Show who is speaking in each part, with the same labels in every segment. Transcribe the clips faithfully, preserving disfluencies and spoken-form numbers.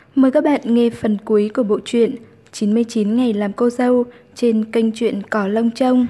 Speaker 1: Mời các bạn nghe phần cuối của bộ truyện chín mươi chín ngày làm cô dâu trên kênh truyện Cỏ Lông Trông.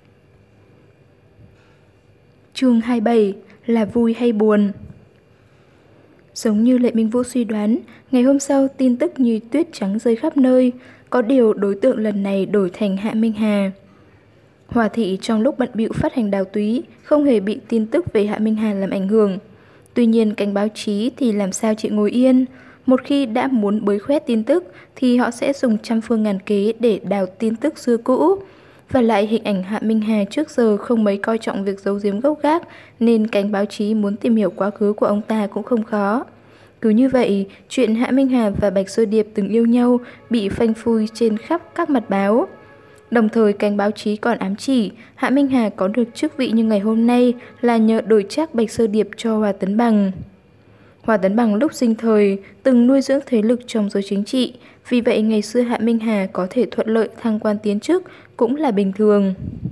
Speaker 1: Chương hai mươi bảy là vui hay buồn. Giống như Lệ Minh Vũ suy đoán, ngày hôm sau tin tức như tuyết trắng rơi khắp nơi, có điều đối tượng lần này đổi thành Hạ Minh Hà. Hòa thị trong lúc bận bịu phát hành đào túy, không hề bị tin tức về Hạ Minh Hà làm ảnh hưởng. Tuy nhiên cánh báo chí thì làm sao chị ngồi yên. Một khi đã muốn bới khoét tin tức thì họ sẽ dùng trăm phương ngàn kế để đào tin tức xưa cũ. Và lại hình ảnh Hạ Minh Hà trước giờ không mấy coi trọng việc giấu giếm gốc gác, nên cánh báo chí muốn tìm hiểu quá khứ của ông ta cũng không khó. Cứ như vậy, chuyện Hạ Minh Hà và Bạch Sơ Điệp từng yêu nhau bị phanh phui trên khắp các mặt báo. Đồng thời cánh báo chí còn ám chỉ Hạ Minh Hà có được chức vị như ngày hôm nay là nhờ đổi trác Bạch Sơ Điệp cho Hòa Tấn Bằng. Hòa Tấn Bằng lúc sinh thời từng nuôi dưỡng thế lực trong giới chính trị, vì vậy ngày xưa Hạ Minh Hà có thể thuận lợi thăng quan tiến chức cũng là bình thường.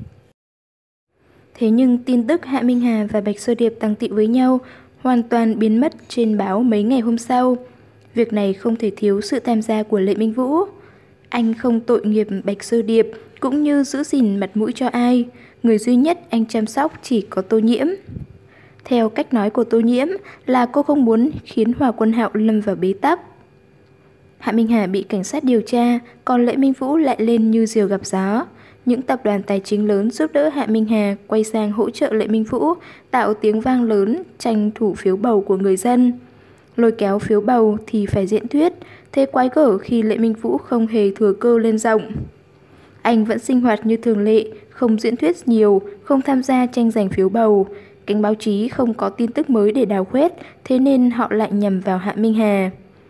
Speaker 1: Thế nhưng tin tức Hạ Minh Hà và Bạch Sơ Điệp tăng tị với nhau hoàn toàn biến mất trên báo mấy ngày hôm sau. Việc này không thể thiếu sự tham gia của Lệ Minh Vũ. Anh không tội nghiệp Bạch Sơ Điệp cũng như giữ gìn mặt mũi cho ai. Người duy nhất anh chăm sóc chỉ có Tô Nhiễm. Theo cách nói của Tô Nhiễm là cô không muốn khiến Hòa Quân Hạo lâm vào bế tắc. Hạ Minh Hà bị cảnh sát điều tra, còn Lệ Minh Vũ lại lên như diều gặp gió. Những tập đoàn tài chính lớn giúp đỡ Hạ Minh Hà quay sang hỗ trợ Lệ Minh Vũ, tạo tiếng vang lớn, tranh thủ phiếu bầu của người dân. Lôi kéo phiếu bầu thì phải diễn thuyết, thế quái gở khi Lệ Minh Vũ không hề thừa cơ lên giọng. Anh vẫn sinh hoạt như thường lệ, không diễn thuyết nhiều, không tham gia tranh giành phiếu bầu. Cánh báo chí không có tin tức mới để đào khoét, thế nên họ lại nhằm vào Hạ Minh Hà.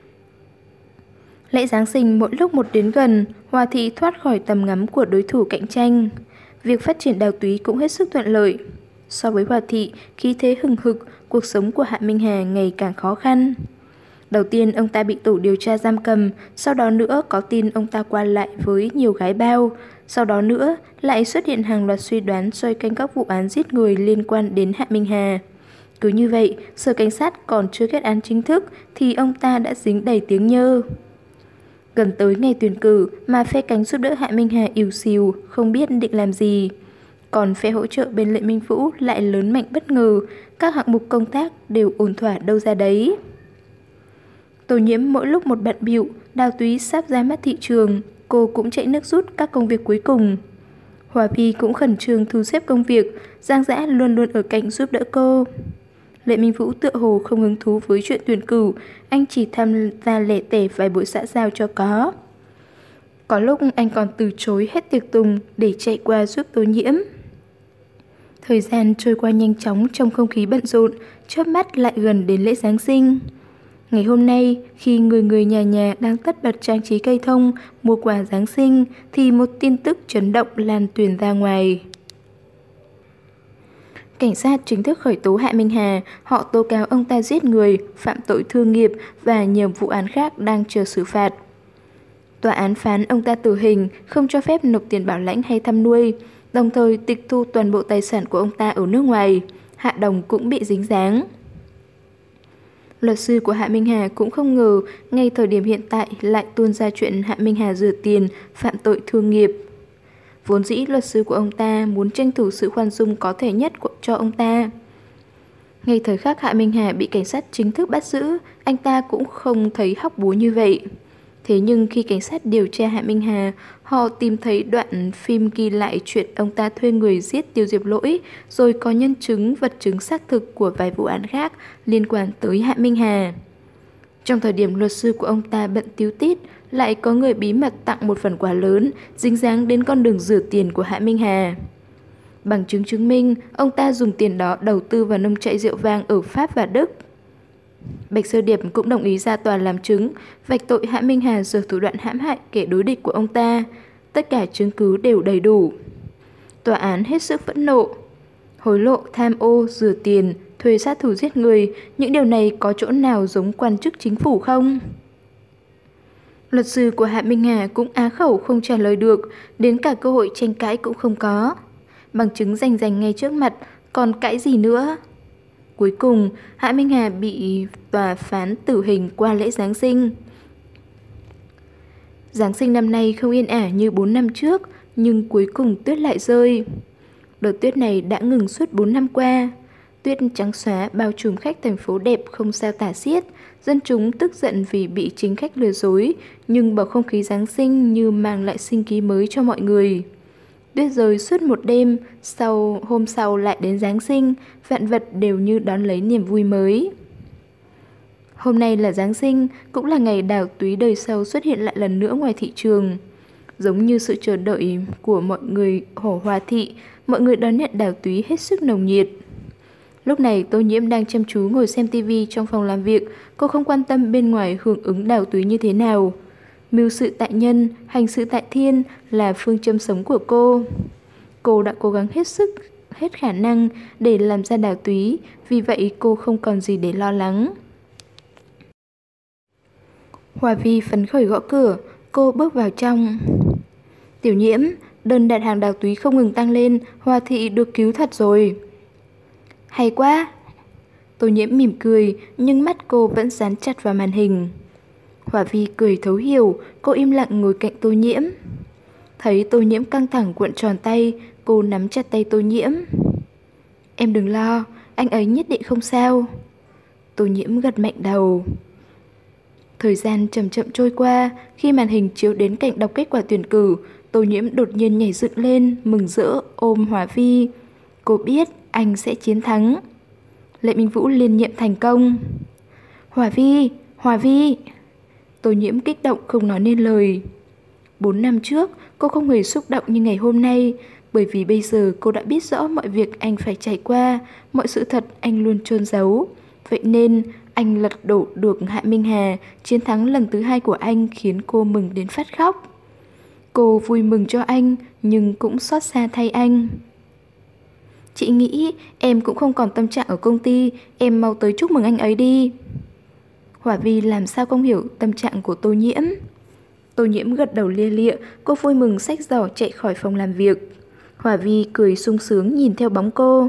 Speaker 1: Lễ Giáng sinh mỗi lúc một đến gần, Hòa thị thoát khỏi tầm ngắm của đối thủ cạnh tranh. Việc phát triển đào túy cũng hết sức thuận lợi. So với Hòa thị, khí thế hừng hực, cuộc sống của Hạ Minh Hà ngày càng khó khăn. Đầu tiên ông ta bị tổ điều tra giam cầm, sau đó nữa có tin ông ta qua lại với nhiều gái bao, sau đó nữa lại xuất hiện hàng loạt suy đoán xoay quanh các vụ án giết người liên quan đến Hạ Minh Hà. Cứ như vậy, sở cảnh sát còn chưa kết án chính thức thì ông ta đã dính đầy tiếng nhơ. Gần tới ngày tuyển cử mà phe cánh giúp đỡ Hạ Minh Hà ỉu xìu, không biết định làm gì. Còn phe hỗ trợ bên Lệ Minh Vũ lại lớn mạnh bất ngờ, các hạng mục công tác đều ổn thỏa đâu ra đấy. Tô Nhiễm mỗi lúc một bận bịu, đào túy sắp ra mắt thị trường, cô cũng chạy nước rút các công việc cuối cùng. Hòa Phi cũng khẩn trương thu xếp công việc, Giang Dã luôn luôn ở cạnh giúp đỡ cô. Lệ Minh Vũ tựa hồ không hứng thú với chuyện tuyển cử, anh chỉ tham gia lẻ tẻ vài buổi xã giao cho có. Có lúc anh còn từ chối hết tiệc tùng để chạy qua giúp Tô Nhiễm. Thời gian trôi qua nhanh chóng trong không khí bận rộn, chớp mắt lại gần đến lễ Giáng sinh. Ngày hôm nay, khi người người nhà nhà đang tất bật trang trí cây thông, mua quà Giáng sinh, thì một tin tức chấn động lan truyền ra ngoài. Cảnh sát chính thức khởi tố Hạ Minh Hà, họ tố cáo ông ta giết người, phạm tội thương nghiệp và nhiều vụ án khác đang chờ xử phạt. Tòa án phán ông ta tử hình, không cho phép nộp tiền bảo lãnh hay thăm nuôi, đồng thời tịch thu toàn bộ tài sản của ông ta ở nước ngoài. Hạ Đồng cũng bị dính dáng. Luật sư của Hạ Minh Hà cũng không ngờ ngay thời điểm hiện tại lại tuôn ra chuyện Hạ Minh Hà rửa tiền, phạm tội thương nghiệp. Vốn dĩ luật sư của ông ta muốn tranh thủ sự khoan dung có thể nhất cho ông ta. Ngay thời khắc Hạ Minh Hà bị cảnh sát chính thức bắt giữ, anh ta cũng không thấy hóc búa như vậy. Thế nhưng khi cảnh sát điều tra Hạ Minh Hà, họ tìm thấy đoạn phim ghi lại chuyện ông ta thuê người giết Tiêu Diệp Lỗi, rồi có nhân chứng, vật chứng xác thực của vài vụ án khác liên quan tới Hạ Minh Hà. Trong thời điểm luật sư của ông ta bận tíu tít, lại có người bí mật tặng một phần quà lớn, dính dáng đến con đường rửa tiền của Hạ Minh Hà. Bằng chứng chứng minh, ông ta dùng tiền đó đầu tư vào nông trại rượu vang ở Pháp và Đức. Bạch Sơ Điệp cũng đồng ý ra tòa làm chứng, vạch tội Hạ Minh Hà dùng thủ đoạn hãm hại kẻ đối địch của ông ta. Tất cả chứng cứ đều đầy đủ. Tòa án hết sức phẫn nộ. Hối lộ, tham ô, rửa tiền, thuê sát thủ giết người, những điều này có chỗ nào giống quan chức chính phủ không? Luật sư của Hạ Minh Hà cũng á khẩu không trả lời được, đến cả cơ hội tranh cãi cũng không có. Bằng chứng rành rành ngay trước mặt, còn cãi gì nữa? Cuối cùng, Hạ Minh Hà bị tòa phán tử hình qua lễ Giáng sinh. Giáng sinh năm nay không yên ả như bốn năm trước, nhưng cuối cùng tuyết lại rơi. Đợt tuyết này đã ngừng suốt bốn năm qua. Tuyết trắng xóa bao trùm khách thành phố đẹp không sao tả xiết. Dân chúng tức giận vì bị chính khách lừa dối, nhưng bầu không khí Giáng sinh như mang lại sinh khí mới cho mọi người. Tuyết rơi suốt một đêm, sau hôm sau lại đến Giáng sinh, vạn vật đều như đón lấy niềm vui mới. Hôm nay là Giáng sinh, cũng là ngày đào túy đời sau xuất hiện lại lần nữa ngoài thị trường. Giống như sự chờ đợi của mọi người ở Hòa Thị, mọi người đón nhận đào túy hết sức nồng nhiệt. Lúc này Tô Nhiễm đang chăm chú ngồi xem tivi trong phòng làm việc, cô không quan tâm bên ngoài hưởng ứng đào túy như thế nào. Mưu sự tại nhân, hành sự tại thiên là phương châm sống của cô. Cô đã cố gắng hết sức, hết khả năng để làm ra đào túy, vì vậy cô không còn gì để lo lắng. Hòa Vi phấn khởi gõ cửa, cô bước vào trong. Tiểu Nhiễm, đơn đặt hàng đào túy không ngừng tăng lên, Hòa Thị được cứu thật rồi. Hay quá. Tô Nhiễm mỉm cười, nhưng mắt cô vẫn dán chặt vào màn hình. Hòa Vi cười thấu hiểu, cô im lặng ngồi cạnh Tô Nhiễm. Thấy Tô Nhiễm căng thẳng cuộn tròn tay, cô nắm chặt tay Tô Nhiễm. Em đừng lo, anh ấy nhất định không sao. Tô Nhiễm gật mạnh đầu. Thời gian chậm chậm trôi qua, khi màn hình chiếu đến cảnh đọc kết quả tuyển cử, Tô Nhiễm đột nhiên nhảy dựng lên, mừng rỡ ôm Hòa Vi. Cô biết anh sẽ chiến thắng. Lệ Minh Vũ liên nhiệm thành công. Hòa Vi, Hòa Vi. Tô Nhiễm kích động không nói nên lời. Bốn năm trước, cô không hề xúc động như ngày hôm nay, bởi vì bây giờ cô đã biết rõ mọi việc anh phải trải qua, mọi sự thật anh luôn chôn giấu. Vậy nên, anh lật đổ được Hạ Minh Hà, chiến thắng lần thứ hai của anh khiến cô mừng đến phát khóc. Cô vui mừng cho anh, nhưng cũng xót xa thay anh. Chị nghĩ em cũng không còn tâm trạng ở công ty, em mau tới chúc mừng anh ấy đi. Hòa Vi làm sao không hiểu tâm trạng của Tô Nhiễm. Tô Nhiễm gật đầu lia lịa, cô vui mừng xách giỏ chạy khỏi phòng làm việc. Hòa Vi cười sung sướng nhìn theo bóng cô.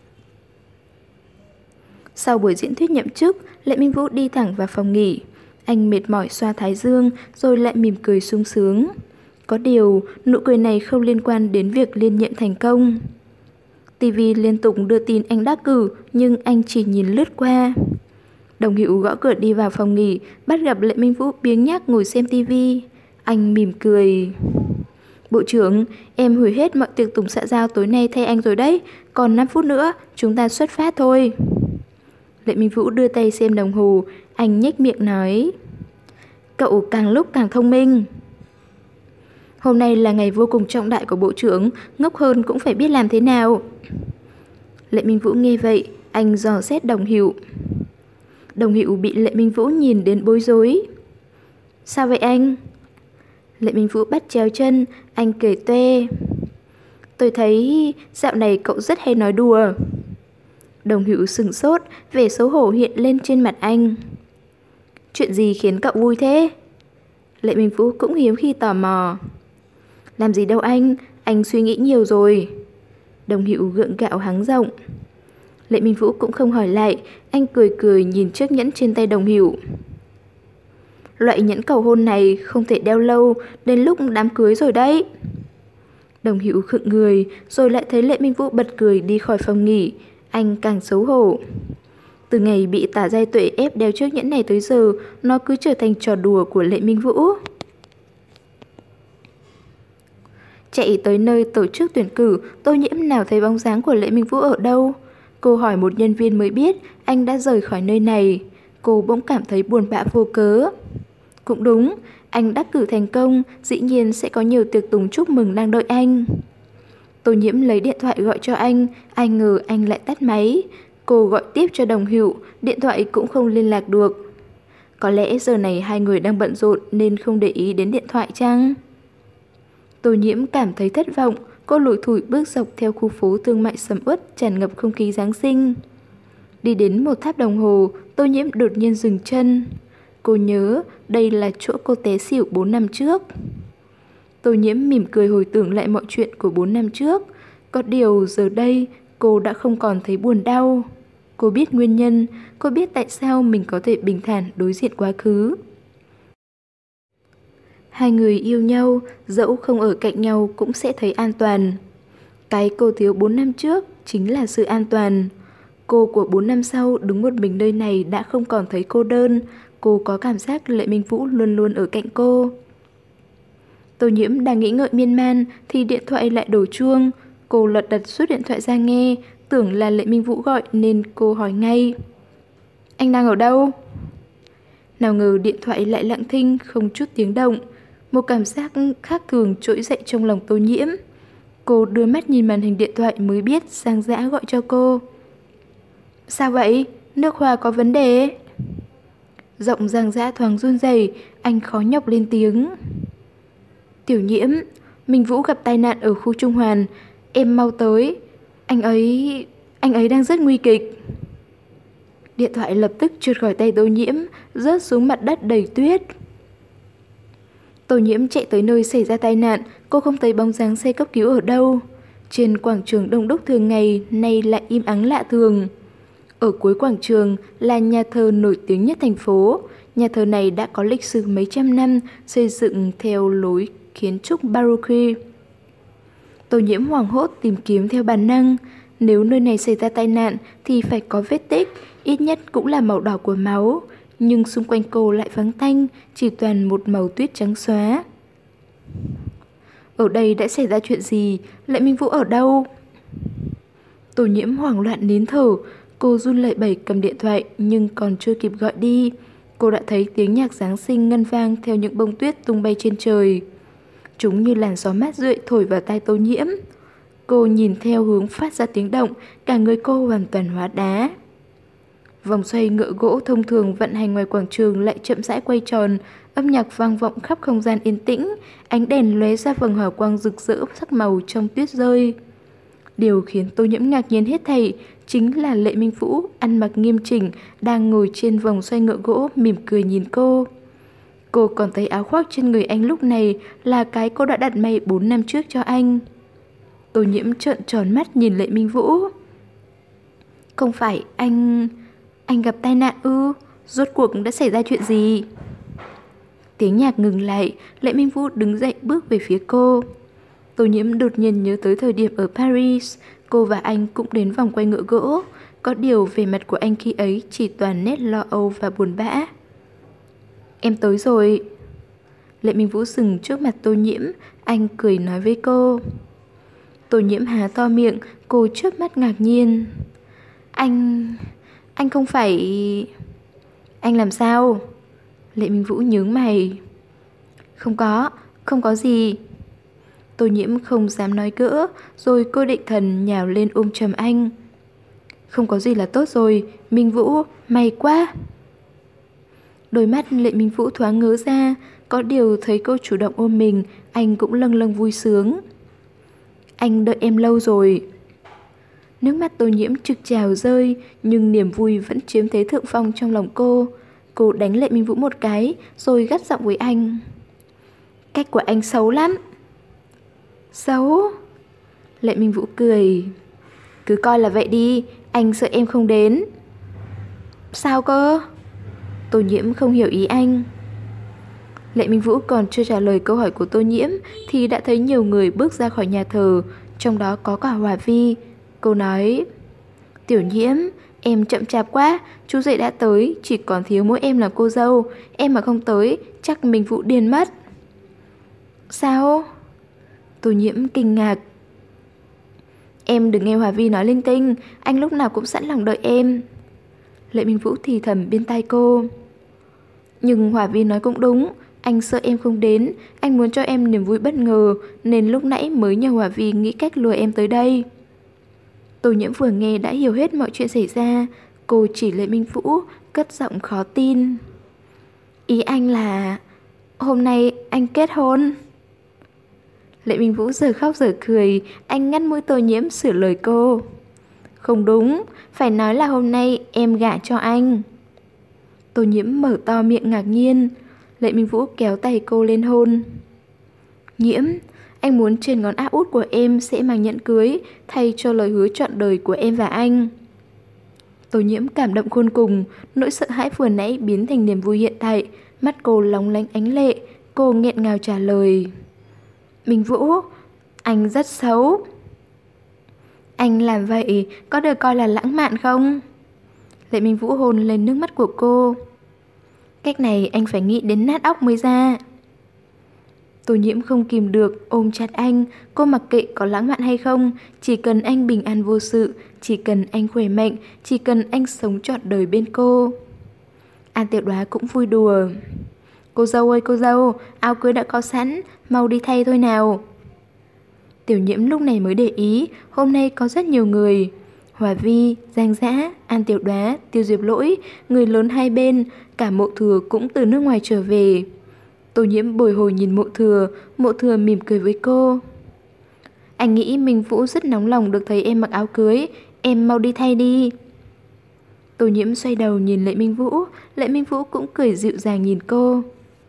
Speaker 1: Sau buổi diễn thuyết nhậm chức, Lệ Minh Vũ đi thẳng vào phòng nghỉ. Anh mệt mỏi xoa thái dương, rồi lại mỉm cười sung sướng. Có điều, nụ cười này không liên quan đến việc liên nhiệm thành công. ti vi liên tục đưa tin anh đắc cử, nhưng anh chỉ nhìn lướt qua. Đồng Hữu gõ cửa đi vào phòng nghỉ, bắt gặp Lệ Minh Vũ biếng nhác ngồi xem tivi. Anh mỉm cười. Bộ trưởng, em hủy hết mọi tiệc tùng xã giao tối nay thay anh rồi đấy. Còn năm phút nữa, chúng ta xuất phát thôi. Lệ Minh Vũ đưa tay xem đồng hồ, anh nhếch miệng nói. Cậu càng lúc càng thông minh. Hôm nay là ngày vô cùng trọng đại của bộ trưởng, ngốc hơn cũng phải biết làm thế nào. Lệ Minh Vũ nghe vậy, anh dò xét Đồng Hữu. Đồng Hữu bị Lệ Minh Vũ nhìn đến bối rối. Sao vậy anh? Lệ Minh Vũ bắt chéo chân, anh cười tuê. Tôi thấy dạo này cậu rất hay nói đùa. Đồng Hữu sửng sốt, vẻ xấu hổ hiện lên trên mặt anh. Chuyện gì khiến cậu vui thế? Lệ Minh Vũ cũng hiếm khi tò mò. Làm gì đâu anh, anh suy nghĩ nhiều rồi. Đồng Hữu gượng gạo hắng giọng. Lệ Minh Vũ cũng không hỏi lại, anh cười cười nhìn chiếc nhẫn trên tay Đồng Hữu. Loại nhẫn cầu hôn này không thể đeo lâu, đến lúc đám cưới rồi đấy. Đồng Hữu khựng người, rồi lại thấy Lệ Minh Vũ bật cười đi khỏi phòng nghỉ. Anh càng xấu hổ. Từ ngày bị Tả Giai Tuệ ép đeo chiếc nhẫn này tới giờ, nó cứ trở thành trò đùa của Lệ Minh Vũ. Chạy tới nơi tổ chức tuyển cử, Tô Nhiễm nào thấy bóng dáng của Lệ Minh Vũ ở đâu. Cô hỏi một nhân viên mới biết anh đã rời khỏi nơi này. Cô bỗng cảm thấy buồn bã vô cớ. Cũng đúng, anh đắc cử thành công, dĩ nhiên sẽ có nhiều tiệc tùng chúc mừng đang đợi anh. Tô Nhiễm lấy điện thoại gọi cho anh, ai ngờ anh lại tắt máy. Cô gọi tiếp cho Đồng Hữu, điện thoại cũng không liên lạc được. Có lẽ giờ này hai người đang bận rộn nên không để ý đến điện thoại chăng? Tô Nhiễm cảm thấy thất vọng, cô lủi thủi bước dọc theo khu phố thương mại sầm uất tràn ngập không khí Giáng sinh. Đi đến một tháp đồng hồ, Tô Nhiễm đột nhiên dừng chân. Cô nhớ đây là chỗ cô té xỉu bốn năm trước. Tô Nhiễm mỉm cười hồi tưởng lại mọi chuyện của bốn năm trước. Có điều giờ đây cô đã không còn thấy buồn đau. Cô biết nguyên nhân, cô biết tại sao mình có thể bình thản đối diện quá khứ. Hai người yêu nhau, dẫu không ở cạnh nhau cũng sẽ thấy an toàn. Cái cô thiếu bốn năm trước chính là sự an toàn. Cô của bốn năm sau đứng một mình nơi này đã không còn thấy cô đơn. Cô có cảm giác Lệ Minh Vũ luôn luôn ở cạnh cô. Tô Nhiễm đang nghĩ ngợi miên man thì điện thoại lại đổ chuông. Cô lật đật rút điện thoại ra nghe, tưởng là Lệ Minh Vũ gọi nên cô hỏi ngay. Anh đang ở đâu? Nào ngờ điện thoại lại lặng thinh, không chút tiếng động. Một cảm giác khác thường trỗi dậy trong lòng Tô Nhiễm. Cô đưa mắt nhìn màn hình điện thoại mới biết Giang Dã gọi cho cô. Sao vậy? Nước hoa có vấn đề? Giọng Giang Dã thoáng run rẩy, anh khó nhọc lên tiếng. Tiểu Nhiễm, Minh Vũ gặp tai nạn ở khu Trung Hoàn, em mau tới. Anh ấy... anh ấy đang rất nguy kịch. Điện thoại lập tức trượt khỏi tay Tô Nhiễm, rớt xuống mặt đất đầy tuyết. Tô Nhiễm chạy tới nơi xảy ra tai nạn, cô không thấy bóng dáng xe cấp cứu ở đâu. Trên quảng trường đông đúc thường ngày, nay lại im ắng lạ thường. Ở cuối quảng trường là nhà thờ nổi tiếng nhất thành phố. Nhà thờ này đã có lịch sử mấy trăm năm, xây dựng theo lối kiến trúc Baroque. Tô Nhiễm hoảng hốt tìm kiếm theo bản năng. Nếu nơi này xảy ra tai nạn thì phải có vết tích, ít nhất cũng là màu đỏ của máu. Nhưng xung quanh cô lại vắng tanh, chỉ toàn một màu tuyết trắng xóa. Ở đây đã xảy ra chuyện gì? Lệ Minh Vũ ở đâu? Tô Nhiễm hoảng loạn nín thở. Cô run lẩy bẩy cầm điện thoại nhưng còn chưa kịp gọi đi. Cô đã thấy tiếng nhạc Giáng sinh ngân vang theo những bông tuyết tung bay trên trời. Chúng như làn gió mát rượi thổi vào tai Tô Nhiễm. Cô nhìn theo hướng phát ra tiếng động, cả người cô hoàn toàn hóa đá. Vòng xoay ngựa gỗ thông thường vận hành ngoài quảng trường lại chậm rãi quay tròn, âm nhạc vang vọng khắp không gian yên tĩnh, ánh đèn lóe ra vầng hào quang rực rỡ sắc màu trong tuyết rơi. Điều khiến Tô Nhiễm ngạc nhiên hết thảy chính là Lệ Minh Vũ ăn mặc nghiêm chỉnh đang ngồi trên vòng xoay ngựa gỗ mỉm cười nhìn cô. Cô còn thấy áo khoác trên người anh lúc này là cái cô đã đặt may bốn năm trước cho anh. Tô Nhiễm trợn tròn mắt nhìn Lệ Minh Vũ. Không phải anh... anh gặp tai nạn ư? Rốt cuộc đã xảy ra chuyện gì? Tiếng nhạc ngừng lại, Lệ Minh Vũ đứng dậy bước về phía cô. Tô Nhiễm đột nhiên nhớ tới thời điểm ở Paris, cô và anh cũng đến vòng quay ngựa gỗ. Có điều về mặt của anh khi ấy chỉ toàn nét lo âu và buồn bã. Em tới rồi. Lệ Minh Vũ dừng trước mặt Tô Nhiễm, anh cười nói với cô. Tô Nhiễm há to miệng, cô chớp mắt ngạc nhiên. Anh... anh không phải... Anh làm sao? Lệ Minh Vũ nhướng mày. Không có, không có gì. Tô Nhiễm không dám nói gỡ, rồi cô định thần nhào lên ôm chầm anh. Không có gì là tốt rồi, Minh Vũ, may quá. Đôi mắt Lệ Minh Vũ thoáng ngớ ra, có điều thấy cô chủ động ôm mình, anh cũng lâng lâng vui sướng. Anh đợi em lâu rồi. Nước mắt Tô Nhiễm trực trào rơi, nhưng niềm vui vẫn chiếm thế thượng phong trong lòng cô. Cô đánh Lệ Minh Vũ một cái, rồi gắt giọng với anh. Cách của anh xấu lắm. Xấu? Lệ Minh Vũ cười. Cứ coi là vậy đi, anh sợ em không đến. Sao cơ? Tô Nhiễm không hiểu ý anh. Lệ Minh Vũ còn chưa trả lời câu hỏi của Tô Nhiễm thì đã thấy nhiều người bước ra khỏi nhà thờ, trong đó có cả Hòa Vi. Cô nói, Tiểu Nhiễm, em chậm chạp quá, chú rể đã tới, chỉ còn thiếu mỗi em là cô dâu. Em mà không tới, chắc Minh Vũ điên mất. Sao? Tô Nhiễm kinh ngạc. Em đừng nghe Hòa Vi nói linh tinh, anh lúc nào cũng sẵn lòng đợi em. Lệ Minh Vũ thì thầm bên tai cô. Nhưng Hòa Vi nói cũng đúng, anh sợ em không đến, anh muốn cho em niềm vui bất ngờ, nên lúc nãy mới nhờ Hòa Vi nghĩ cách lừa em tới đây. Tô Nhiễm vừa nghe đã hiểu hết mọi chuyện xảy ra. Cô chỉ Lệ Minh Vũ, cất giọng khó tin. Ý anh là hôm nay anh kết hôn? Lệ Minh Vũ giờ khóc giờ cười, anh ngắt mũi Tô Nhiễm sửa lời cô. Không đúng, phải nói là hôm nay em gả cho anh. Tô Nhiễm mở to miệng ngạc nhiên. Lệ Minh Vũ kéo tay cô lên hôn. Nhiễm, anh muốn trên ngón áp út của em sẽ mang nhẫn cưới, thay cho lời hứa trọn đời của em và anh. Tô Nhiễm cảm động khôn cùng, nỗi sợ hãi vừa nãy biến thành niềm vui hiện tại. Mắt cô lóng lánh ánh lệ. Cô nghẹn ngào trả lời. Minh Vũ, anh rất xấu. Anh làm vậy có được coi là lãng mạn không? Lệ Minh Vũ hôn lên nước mắt của cô. Cách này anh phải nghĩ đến nát óc mới ra. Tô Nhiễm không kìm được ôm chặt anh. Cô mặc kệ có lãng mạn hay không, chỉ cần anh bình an vô sự, chỉ cần anh khỏe mạnh, chỉ cần anh sống trọn đời bên cô. An Tiểu Đoá cũng vui đùa. Cô dâu ơi cô dâu, áo cưới đã có sẵn, mau đi thay thôi nào. Tiểu Nhiễm lúc này mới để ý, hôm nay có rất nhiều người. Hòa Vi, Giang Dã, An Tiểu Đoá, Tiêu Diệp Lỗi, người lớn hai bên, cả Mộ Thừa cũng từ nước ngoài trở về. Tô Nhiễm bồi hồi nhìn Mộ Thừa, Mộ Thừa mỉm cười với cô. Anh nghĩ Minh Vũ rất nóng lòng được thấy em mặc áo cưới, em mau đi thay đi. Tô Nhiễm xoay đầu nhìn Lệ Minh Vũ, Lệ Minh Vũ cũng cười dịu dàng nhìn cô.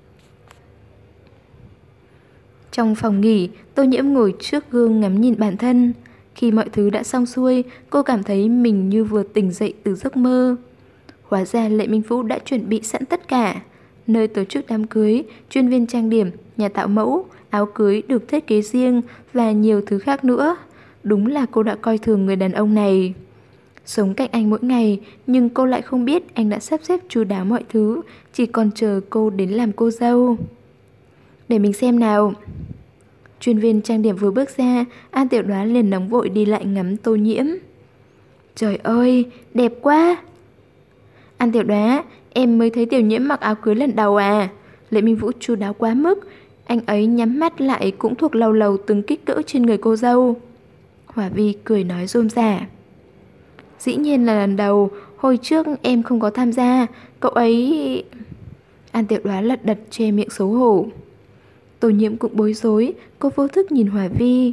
Speaker 1: Trong phòng nghỉ, Tô Nhiễm ngồi trước gương ngắm nhìn bản thân. Khi mọi thứ đã xong xuôi, cô cảm thấy mình như vừa tỉnh dậy từ giấc mơ. Hóa ra Lệ Minh Vũ đã chuẩn bị sẵn tất cả. Nơi tổ chức đám cưới, chuyên viên trang điểm, nhà tạo mẫu, áo cưới được thiết kế riêng và nhiều thứ khác nữa. Đúng là cô đã coi thường người đàn ông này. Sống cạnh anh mỗi ngày, nhưng cô lại không biết anh đã sắp xếp chu đáo mọi thứ, chỉ còn chờ cô đến làm cô dâu. Để mình xem nào. Chuyên viên trang điểm vừa bước ra, An Tiểu Đoá liền nóng vội đi lại ngắm Tô Nhiễm. Trời ơi, đẹp quá. An Tiểu Đoá, em mới thấy Tiểu Nhiễm mặc áo cưới lần đầu à? Lệ Minh Vũ chu đáo quá mức, anh ấy nhắm mắt lại cũng thuộc lầu lầu từng kích cỡ trên người cô dâu. Hòa Vi cười nói rôm rả. Dĩ nhiên là lần đầu, hồi trước em không có tham gia, cậu ấy... An Tiểu Đoá lật đật che miệng xấu hổ. Tô Nhiễm cũng bối rối, cô vô thức nhìn Hòa Vi.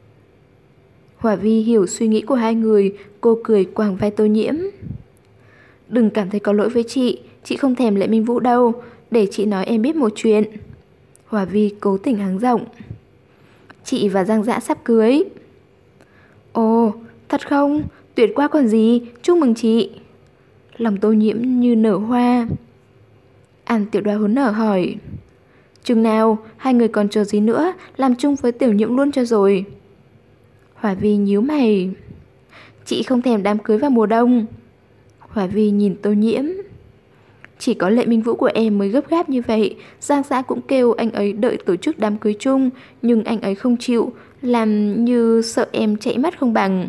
Speaker 1: Hòa Vi hiểu suy nghĩ của hai người, cô cười quàng vai Tô Nhiễm. Đừng cảm thấy có lỗi với chị, chị không thèm Lệ Minh Vũ đâu, để chị nói em biết một chuyện. Hòa Vi cố tình hắng giọng. Chị và Giang Dã sắp cưới. Ồ, thật không? Tuyệt quá còn gì, chúc mừng chị. Lòng Tô Nhiễm như nở hoa. An Tiểu Đoá hớn nở hỏi. Chừng nào, hai người còn chờ gì nữa, làm chung với Tiểu Nhiễm luôn cho rồi. Hòa Vi nhíu mày. Chị không thèm đám cưới vào mùa đông. Hòa Vi nhìn Tô Nhiễm. Chỉ có Lệ Minh Vũ của em mới gấp gáp như vậy. Giang Dã cũng kêu anh ấy đợi tổ chức đám cưới chung, nhưng anh ấy không chịu, làm như sợ em chạy mất không bằng.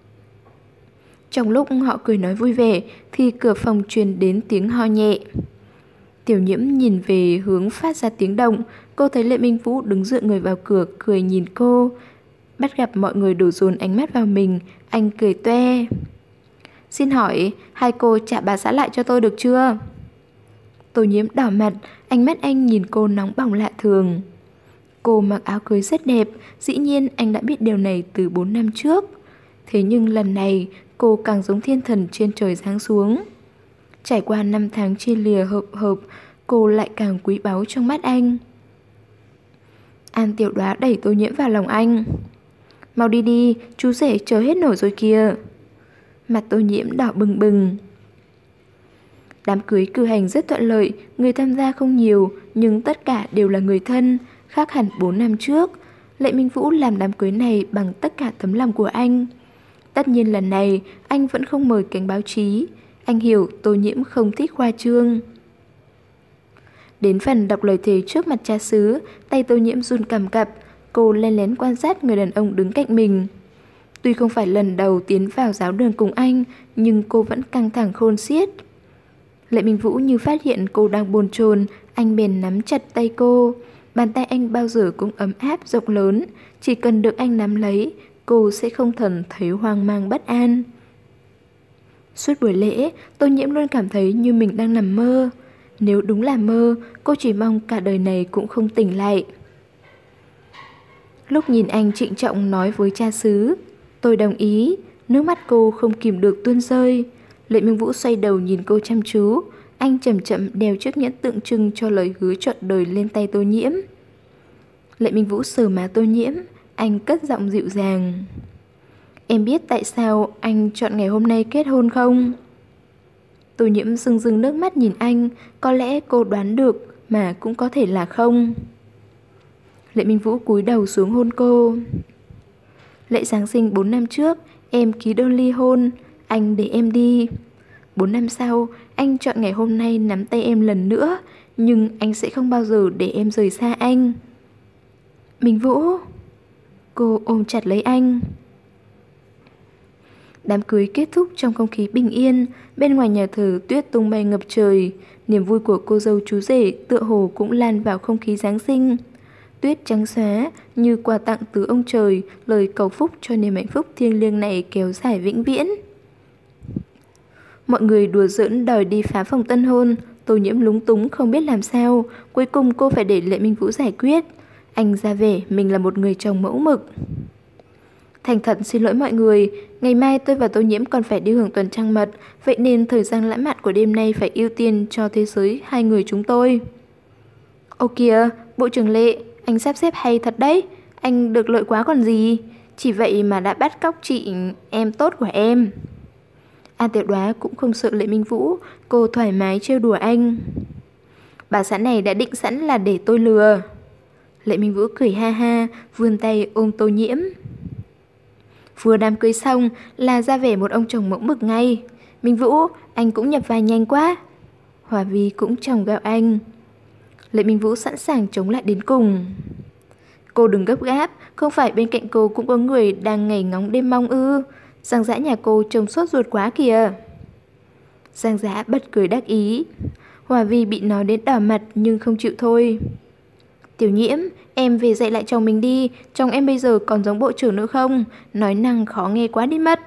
Speaker 1: Trong lúc họ cười nói vui vẻ thì cửa phòng truyền đến tiếng ho nhẹ. Tiểu Nhiễm nhìn về hướng phát ra tiếng động. Cô thấy Lệ Minh Vũ đứng dựa người vào cửa cười nhìn cô. Bắt gặp mọi người đổ dồn ánh mắt vào mình, anh cười toe. Xin hỏi, hai cô trả bà xã lại cho tôi được chưa? Tô Nhiễm đỏ mặt, ánh mắt anh nhìn cô nóng bỏng lạ thường. Cô mặc áo cưới rất đẹp, dĩ nhiên anh đã biết điều này từ bốn năm trước. Thế nhưng lần này, cô càng giống thiên thần trên trời giáng xuống. Trải qua năm tháng chia lìa hợp hợp, cô lại càng quý báu trong mắt anh. An Tiểu Đoá đẩy Tô Nhiễm vào lòng anh. Mau đi đi, chú rể chờ hết nổi rồi kìa. Mặt Tô Nhiễm đỏ bừng bừng. Đám cưới cử hành rất thuận lợi, người tham gia không nhiều, nhưng tất cả đều là người thân, khác hẳn bốn năm trước. Lệ Minh Vũ làm đám cưới này bằng tất cả tấm lòng của anh. Tất nhiên lần này, anh vẫn không mời cánh báo chí. Anh hiểu Tô Nhiễm không thích khoa trương. Đến phần đọc lời thề trước mặt cha xứ, tay Tô Nhiễm run cầm cập, cô lén lén quan sát người đàn ông đứng cạnh mình. Tuy không phải lần đầu tiến vào giáo đường cùng anh, nhưng cô vẫn căng thẳng khôn xiết. Lệ Minh Vũ như phát hiện cô đang bồn chồn, anh bèn nắm chặt tay cô. Bàn tay anh bao giờ cũng ấm áp rộng lớn, chỉ cần được anh nắm lấy, cô sẽ không thần thấy hoang mang bất an. Suốt buổi lễ, Tô Nhiễm luôn cảm thấy như mình đang nằm mơ. Nếu đúng là mơ, cô chỉ mong cả đời này cũng không tỉnh lại. Lúc nhìn anh trịnh trọng nói với cha xứ, tôi đồng ý, nước mắt cô không kìm được tuôn rơi. Lệ Minh Vũ xoay đầu nhìn cô chăm chú, anh chậm chậm đeo chiếc nhẫn tượng trưng cho lời hứa trọn đời lên tay Tô Nhiễm. Lệ Minh Vũ sờ má Tô Nhiễm, anh cất giọng dịu dàng. Em biết tại sao anh chọn ngày hôm nay kết hôn không? Tô Nhiễm rưng rưng nước mắt nhìn anh, có lẽ cô đoán được, mà cũng có thể là không. Lệ Minh Vũ cúi đầu xuống hôn cô. Lễ Giáng sinh bốn năm trước, em ký đơn ly hôn, anh để em đi. Bốn năm sau, anh chọn ngày hôm nay nắm tay em lần nữa, nhưng anh sẽ không bao giờ để em rời xa anh. Minh Vũ. Cô ôm chặt lấy anh. Đám cưới kết thúc trong không khí bình yên. Bên ngoài nhà thờ tuyết tung bay ngập trời. Niềm vui của cô dâu chú rể tựa hồ cũng lan vào không khí Giáng sinh. Tuyết trắng xóa như quà tặng từ ông trời, lời cầu phúc cho niềm hạnh phúc thiêng liêng này kéo dài vĩnh viễn. Mọi người đùa giỡn đòi đi phá phòng tân hôn. Tô Nhiễm lúng túng không biết làm sao. Cuối cùng cô phải để Lệ Minh Vũ giải quyết. Anh ra vẻ mình là một người chồng mẫu mực. Thành thật xin lỗi mọi người, ngày mai tôi và Tô Nhiễm còn phải đi hưởng tuần trăng mật, vậy nên thời gian lãng mạn của đêm nay phải ưu tiên cho thế giới hai người chúng tôi. Ô kìa, Bộ trưởng Lệ, anh sắp xếp hay thật đấy, anh được lợi quá còn gì, chỉ vậy mà đã bắt cóc chị em tốt của em. An Tiểu Đoá cũng không sợ Lệ Minh Vũ, cô thoải mái trêu đùa anh. Bà xã này đã định sẵn là để tôi lừa. Lệ Minh Vũ cười ha ha, vươn tay ôm Tô Nhiễm. Vừa đám cưới xong là ra vẻ một ông chồng mẫu mực ngay. Minh Vũ, anh cũng nhập vai nhanh quá. Hòa Vi cũng tròng gạo anh. Lệ Minh Vũ sẵn sàng chống lại đến cùng. Cô đừng gấp gáp, không phải bên cạnh cô cũng có người đang ngày ngóng đêm mong ư? Giang Dã nhà cô trông sốt ruột quá kìa. Giang Dã bật cười đắc ý. Hòa Vi bị nói đến đỏ mặt nhưng không chịu thôi. Tiểu Nhiễm, em về dạy lại chồng mình đi, chồng em bây giờ còn giống bộ trưởng nữa không? Nói năng khó nghe quá đi mất.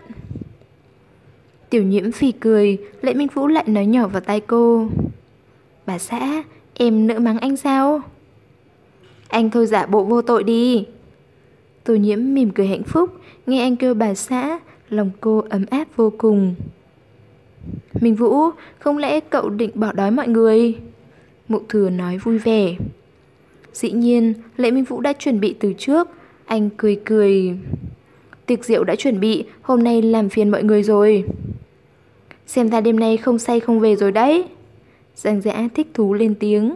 Speaker 1: Tiểu Nhiễm phì cười, Lệ Minh Vũ lại nói nhỏ vào tai cô. Bà xã, em nỡ mắng anh sao? Anh thôi giả bộ vô tội đi. Tô Nhiễm mỉm cười hạnh phúc, nghe anh kêu bà xã, lòng cô ấm áp vô cùng. Minh Vũ, không lẽ cậu định bỏ đói mọi người? Mụ Thừa nói vui vẻ. Dĩ nhiên, Lệ Minh Vũ đã chuẩn bị từ trước. Anh cười cười. Tiệc rượu đã chuẩn bị, hôm nay làm phiền mọi người rồi. Xem ra đêm nay không say không về rồi đấy. Giang Dã thích thú lên tiếng.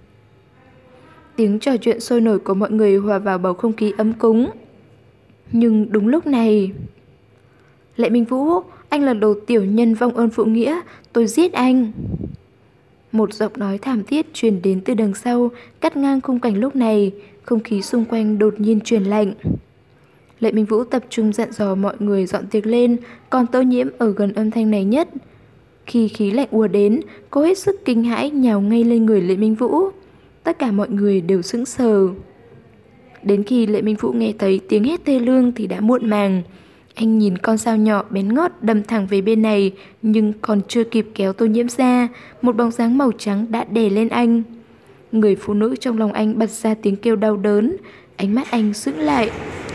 Speaker 1: Tiếng trò chuyện sôi nổi của mọi người hòa vào bầu không khí ấm cúng. Nhưng đúng lúc này, Lệ Minh Vũ, anh là đồ tiểu nhân vong ơn phụ nghĩa, tôi giết anh. Một giọng nói thảm thiết truyền đến từ đằng sau, cắt ngang khung cảnh lúc này, không khí xung quanh đột nhiên chuyển lạnh. Lệ Minh Vũ tập trung dặn dò mọi người dọn tiệc lên, còn Tô Nhiễm ở gần âm thanh này nhất. Khi khí lạnh ùa đến, cô hết sức kinh hãi nhào ngay lên người Lệ Minh Vũ. Tất cả mọi người đều sững sờ. Đến khi Lệ Minh Vũ nghe thấy tiếng hét thê lương thì đã muộn màng. Anh nhìn con sao nhỏ bén ngót đâm thẳng về bên này, nhưng còn chưa kịp kéo Tô Nhiễm ra, một bóng dáng màu trắng đã đè lên anh. Người phụ nữ trong lòng anh bật ra tiếng kêu đau đớn, ánh mắt anh sững lại.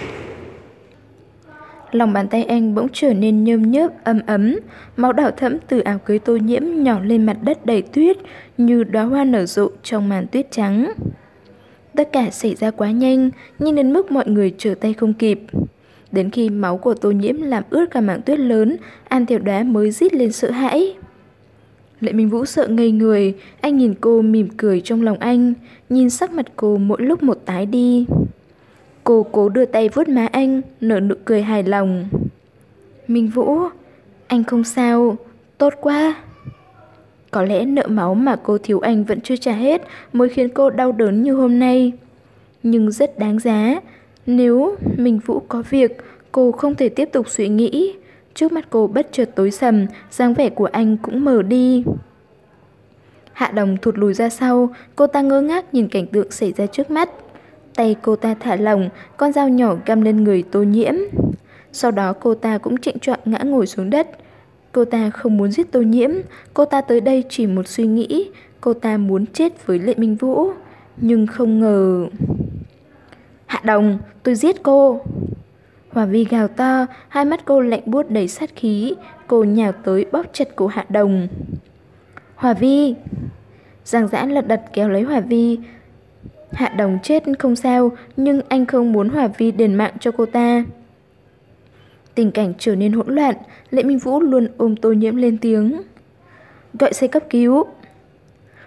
Speaker 1: Lòng bàn tay anh bỗng trở nên nhơm nhớp ấm ấm, máu đỏ thẫm từ áo cưới Tô Nhiễm nhỏ lên mặt đất đầy tuyết, như đóa hoa nở rộ trong màn tuyết trắng. Tất cả xảy ra quá nhanh, nhưng đến mức mọi người trở tay không kịp. Đến khi máu của Tô Nhiễm làm ướt cả mảng tuyết lớn, An Tiểu Đoá mới rít lên sợ hãi. Lệ Minh Vũ sợ ngây người, anh nhìn cô mỉm cười trong lòng anh, nhìn sắc mặt cô mỗi lúc một tái đi. Cô cố đưa tay vuốt má anh, nở nụ cười hài lòng. Minh Vũ, anh không sao, tốt quá. Có lẽ nợ máu mà cô thiếu anh vẫn chưa trả hết mới khiến cô đau đớn như hôm nay. Nhưng rất đáng giá. Nếu Minh Vũ có việc, cô không thể tiếp tục suy nghĩ. Trước mắt cô bất chợt tối sầm, dáng vẻ của anh cũng mờ đi. Hạ Đồng thụt lùi ra sau, cô ta ngơ ngác nhìn cảnh tượng xảy ra trước mắt. Tay cô ta thả lỏng, con dao nhỏ găm lên người Tô Nhiễm. Sau đó cô ta cũng chệch choạng ngã ngồi xuống đất. Cô ta không muốn giết Tô Nhiễm, cô ta tới đây chỉ một suy nghĩ, cô ta muốn chết với Lệ Minh Vũ. Nhưng không ngờ... Hạ Đồng, tôi giết cô. Hòa Vi gào to, hai mắt cô lạnh buốt đầy sát khí, cô nhào tới bóp chặt cổ Hạ Đồng. Hòa Vi. Giang Dã lật đật kéo lấy Hòa Vi. Hạ Đồng chết không sao, nhưng anh không muốn Hòa Vi đền mạng cho cô ta. Tình cảnh trở nên hỗn loạn, Lệ Minh Vũ luôn ôm Tô Nhiễm lên tiếng. Gọi xe cấp cứu.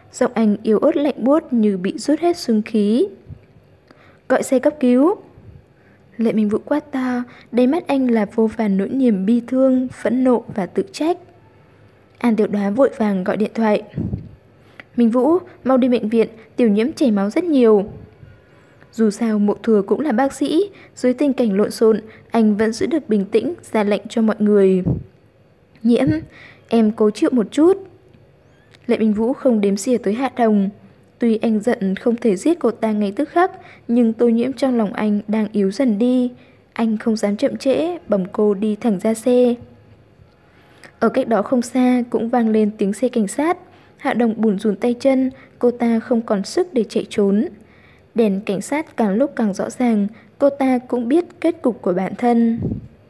Speaker 1: Giọng anh yếu ớt lạnh buốt như bị rút hết xương khí. Gọi xe cấp cứu. Lệ Minh Vũ quát to, đầy mắt anh là vô vàn nỗi niềm bi thương, phẫn nộ và tự trách. An Tiểu Đoá vội vàng gọi điện thoại. Minh Vũ, mau đi bệnh viện, Tiểu Nhiễm chảy máu rất nhiều. Dù sao Mộ Thừa cũng là bác sĩ, dưới tình cảnh lộn xộn, anh vẫn giữ được bình tĩnh, ra lệnh cho mọi người. Nhiễm, em cố chịu một chút. Lệ Minh Vũ không đếm xỉa tới Hạ Đồng. Tuy anh giận không thể giết cô ta ngay tức khắc, nhưng Tô Nhiễm trong lòng anh đang yếu dần đi. Anh không dám chậm trễ, bồng cô đi thẳng ra xe. Ở cách đó không xa cũng vang lên tiếng xe cảnh sát. Hạ Đồng bủn rủn tay chân, cô ta không còn sức để chạy trốn. Đèn cảnh sát càng lúc càng rõ ràng, cô ta cũng biết kết cục của bản thân.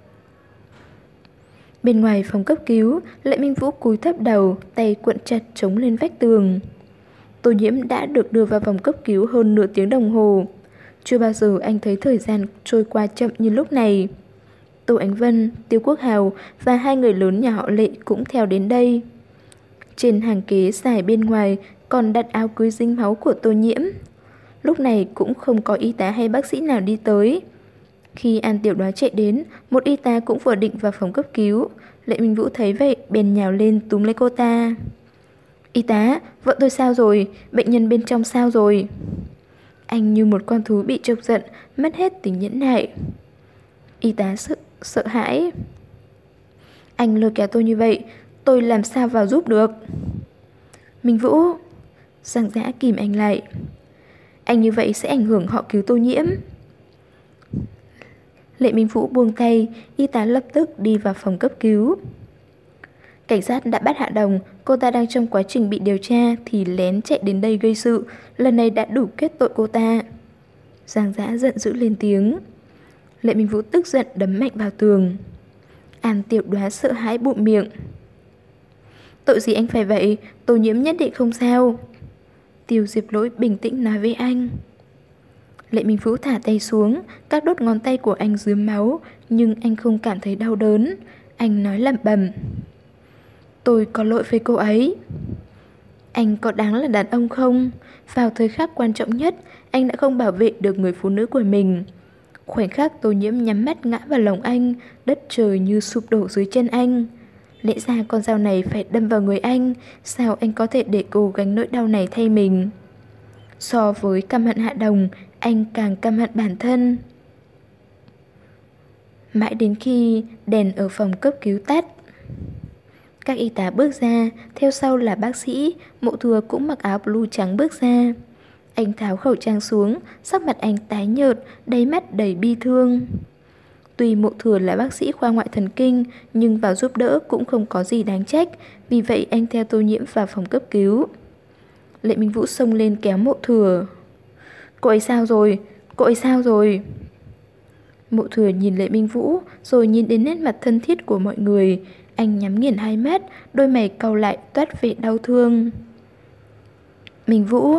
Speaker 1: Bên ngoài phòng cấp cứu, Lệ Minh Vũ cúi thấp đầu, tay cuộn chặt chống lên vách tường. Tô Nhiễm đã được đưa vào phòng cấp cứu hơn nửa tiếng đồng hồ. Chưa bao giờ anh thấy thời gian trôi qua chậm như lúc này. Tô Ánh Vân, Tiêu Quốc Hào và hai người lớn nhà họ Lệ cũng theo đến đây. Trên hàng ghế dài bên ngoài còn đặt áo cưới dính máu của Tô Nhiễm. Lúc này cũng không có y tá hay bác sĩ nào đi tới. Khi An Tiểu Đoá chạy đến, một y tá cũng vừa định vào phòng cấp cứu. Lệ Minh Vũ thấy vậy, bèn nhào lên túm lấy cô ta. Y tá, vợ tôi sao rồi? Bệnh nhân bên trong sao rồi? Anh như một con thú bị chọc giận, mất hết tính nhẫn nại. Y tá sợ, sợ hãi. Anh lôi kéo tôi như vậy, tôi làm sao vào giúp được? Minh Vũ, Giang Dã kìm anh lại. Anh như vậy sẽ ảnh hưởng họ cứu Tô Nhiễm. Lệ Minh Vũ buông tay, y tá lập tức đi vào phòng cấp cứu. Cảnh sát đã bắt Hạ Đồng, cô ta đang trong quá trình bị điều tra thì lén chạy đến đây gây sự, lần này đã đủ kết tội cô ta. Giang Dã giận dữ lên tiếng. Lệ Minh Vũ tức giận đấm mạnh vào tường. An Tiểu Đoá sợ hãi bụm miệng. Tội gì anh phải vậy, Tô Nhiễm nhất định không sao. Tiêu Diệp Lỗi bình tĩnh nói với anh. Lệ Minh Vũ thả tay xuống, các đốt ngón tay của anh rướm máu, nhưng anh không cảm thấy đau đớn. Anh nói lẩm bẩm. Tôi có lỗi với cô ấy. Anh có đáng là đàn ông không? Vào thời khắc quan trọng nhất, anh đã không bảo vệ được người phụ nữ của mình. Khoảnh khắc Tô Nhiễm nhắm mắt ngã vào lòng anh, đất trời như sụp đổ dưới chân anh. Lẽ ra con dao này phải đâm vào người anh, sao anh có thể để cô gánh nỗi đau này thay mình? So với căm hận Hạ Đồng, anh càng căm hận bản thân. Mãi đến khi đèn ở phòng cấp cứu tắt, các y tá bước ra, theo sau là bác sĩ. Mộ Thừa cũng mặc áo blue trắng bước ra. Anh tháo khẩu trang xuống, sắc mặt anh tái nhợt, đáy mắt đầy bi thương. Tuy Mộ Thừa là bác sĩ khoa ngoại thần kinh, nhưng vào giúp đỡ cũng không có gì đáng trách, vì vậy anh theo Tô Nhiễm vào phòng cấp cứu. Lệ Minh Vũ xông lên kéo Mộ Thừa. Cô ấy sao rồi? Cô ấy sao rồi? Mộ Thừa nhìn Lệ Minh Vũ, rồi nhìn đến nét mặt thân thiết của mọi người. Anh nhắm nghiền hai mắt, đôi mày cau lại toát vẻ đau thương. Minh Vũ.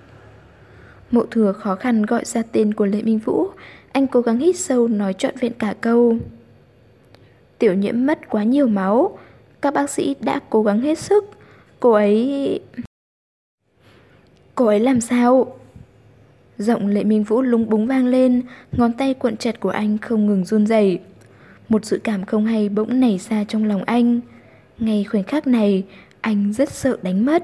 Speaker 1: Mộ Thừa khó khăn gọi ra tên của Lệ Minh Vũ. Anh cố gắng hít sâu nói trọn vẹn cả câu. Tiểu Nhiễm mất quá nhiều máu, các bác sĩ đã cố gắng hết sức. Cô ấy... Cô ấy làm sao? Giọng Lệ Minh Vũ lúng búng vang lên, ngón tay cuộn chặt của anh không ngừng run rẩy. Một dự cảm không hay bỗng nảy ra trong lòng anh. Ngay khoảnh khắc này, anh rất sợ đánh mất.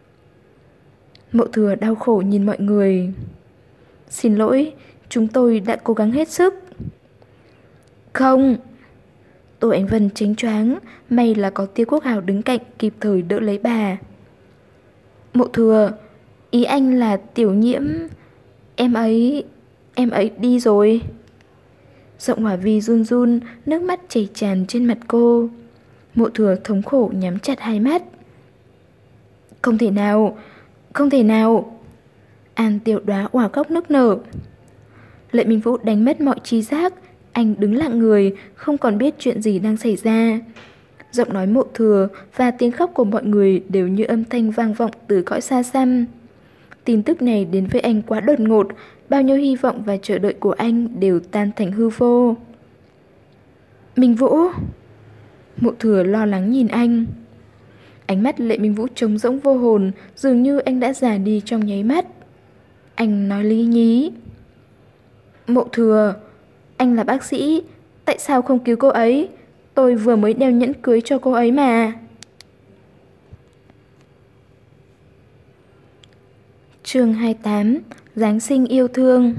Speaker 1: Mộ Thừa đau khổ nhìn mọi người. Xin lỗi, chúng tôi đã cố gắng hết sức. Không. Tô Ánh Vân chính choáng, may là có Tiêu Quốc Hào đứng cạnh kịp thời đỡ lấy bà. Mộ Thừa, ý anh là Tiểu Nhiễm... Em ấy... em ấy đi rồi. Giọng Hỏa Vi run run, nước mắt chảy tràn trên mặt cô. Mộ Thừa thống khổ nhắm chặt hai mắt. Không thể nào, không thể nào. An Tiểu Đoá òa khóc nức nở. Lệ Minh Vũ đánh mất mọi tri giác. Anh đứng lặng người, không còn biết chuyện gì đang xảy ra. Giọng nói Mộ Thừa và tiếng khóc của mọi người đều như âm thanh vang vọng từ cõi xa xăm. Tin tức này đến với anh quá đột ngột, bao nhiêu hy vọng và chờ đợi của anh đều tan thành hư vô. Minh Vũ. Mộ Thừa lo lắng nhìn anh. Ánh mắt Lệ Minh Vũ trống rỗng vô hồn, dường như anh đã già đi trong nháy mắt. Anh nói lý nhí. Mộ Thừa, anh là bác sĩ, tại sao không cứu cô ấy? Tôi vừa mới đeo nhẫn cưới cho cô ấy mà. Chương hai mươi tám. Giáng sinh yêu thương.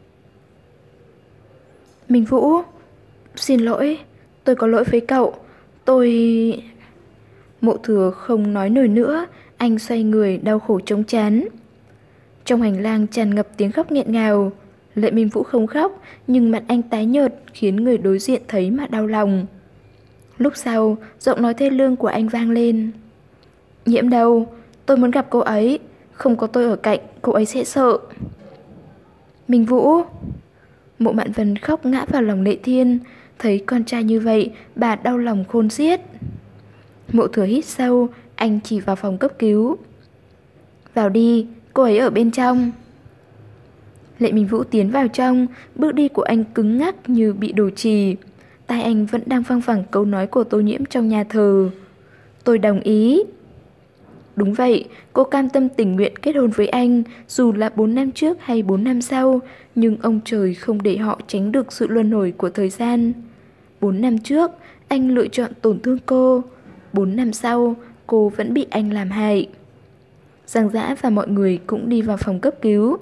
Speaker 1: Minh Vũ, xin lỗi, tôi có lỗi với cậu. Tôi... Mộ Thừa không nói nổi nữa, anh xoay người đau khổ chống chán. Trong hành lang tràn ngập tiếng khóc nghẹn ngào. Lệ Minh Vũ không khóc, nhưng mặt anh tái nhợt khiến người đối diện thấy mà đau lòng. Lúc sau, giọng nói thê lương của anh vang lên. Nhiễm đâu, tôi muốn gặp cô ấy. Không có tôi ở cạnh, cô ấy sẽ sợ. Minh Vũ. Mộ Mạn Vân khóc ngã vào lòng Lệ Thiên. Thấy con trai như vậy, bà đau lòng khôn xiết. Mộ Thừa hít sâu, anh chỉ vào phòng cấp cứu. Vào đi, cô ấy ở bên trong. Lệ Minh Vũ tiến vào trong, bước đi của anh cứng ngắc như bị đổ chì. Tai anh vẫn đang văng vẳng câu nói của Tô Nhiễm trong nhà thờ. Tôi đồng ý. Đúng vậy, cô cam tâm tình nguyện kết hôn với anh, dù là bốn năm trước hay bốn năm sau, nhưng ông trời không để họ tránh được sự luân hồi của thời gian. Bốn năm trước, anh lựa chọn tổn thương cô. Bốn năm sau, cô vẫn bị anh làm hại. Giang Dã và mọi người cũng đi vào phòng cấp cứu.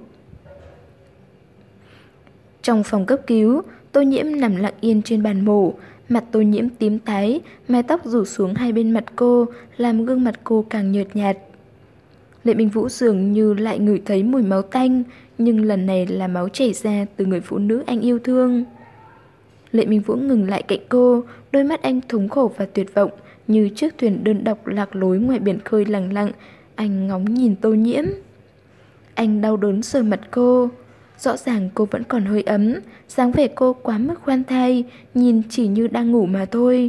Speaker 1: Trong phòng cấp cứu, Tô Nhiễm nằm lặng yên trên bàn mổ. Mặt Tô Nhiễm tím tái, mái tóc rủ xuống hai bên mặt cô, làm gương mặt cô càng nhợt nhạt. Lệ Minh Vũ dường như lại ngửi thấy mùi máu tanh, nhưng lần này là máu chảy ra từ người phụ nữ anh yêu thương. Lệ Minh Vũ ngừng lại cạnh cô, đôi mắt anh thống khổ và tuyệt vọng, như chiếc thuyền đơn độc lạc lối ngoài biển khơi lặng lặng. Anh ngóng nhìn Tô Nhiễm. Anh đau đớn sờ mặt cô. Rõ ràng cô vẫn còn hơi ấm, dáng vẻ cô quá mức khoan thai, nhìn chỉ như đang ngủ mà thôi.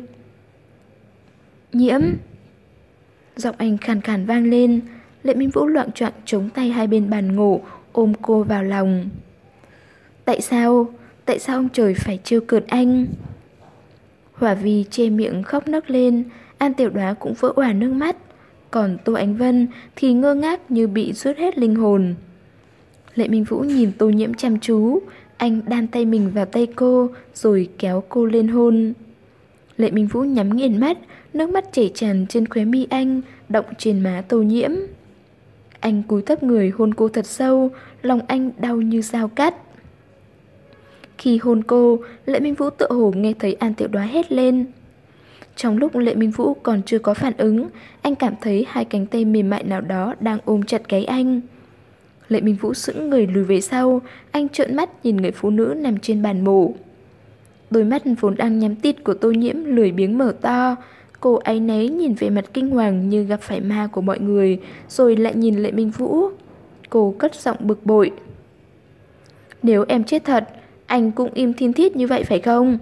Speaker 1: Nhiễm. Giọng anh khàn khàn vang lên. Lệ Minh Vũ loạng choạng chống tay hai bên bàn ngủ, ôm cô vào lòng. Tại sao? Tại sao ông trời phải trêu cợt anh? Hỏa Vi che miệng khóc nấc lên. An Tiểu Đoá cũng vỡ òa nước mắt. Còn Tô Ánh Vân thì ngơ ngác như bị rút hết linh hồn. Lệ Minh Vũ nhìn Tô Nhiễm chăm chú. Anh đan tay mình vào tay cô, rồi kéo cô lên hôn. Lệ Minh Vũ nhắm nghiền mắt, nước mắt chảy tràn trên khóe mi anh, đọng trên má Tô Nhiễm. Anh cúi thấp người hôn cô thật sâu, lòng anh đau như dao cắt. Khi hôn cô, Lệ Minh Vũ tựa hồ nghe thấy An Tiểu Đoá hét lên. Trong lúc Lệ Minh Vũ còn chưa có phản ứng, anh cảm thấy hai cánh tay mềm mại nào đó đang ôm chặt gáy anh. Lệ Minh Vũ sững người lùi về sau, anh trợn mắt nhìn người phụ nữ nằm trên bàn mổ. Đôi mắt vốn đang nhắm tít của Tô Nhiễm lười biếng mở to. Cô áy náy nhìn về mặt kinh hoàng như gặp phải ma của mọi người, rồi lại nhìn Lệ Minh Vũ. Cô cất giọng bực bội. Nếu em chết thật, anh cũng im thiên thít như vậy phải không?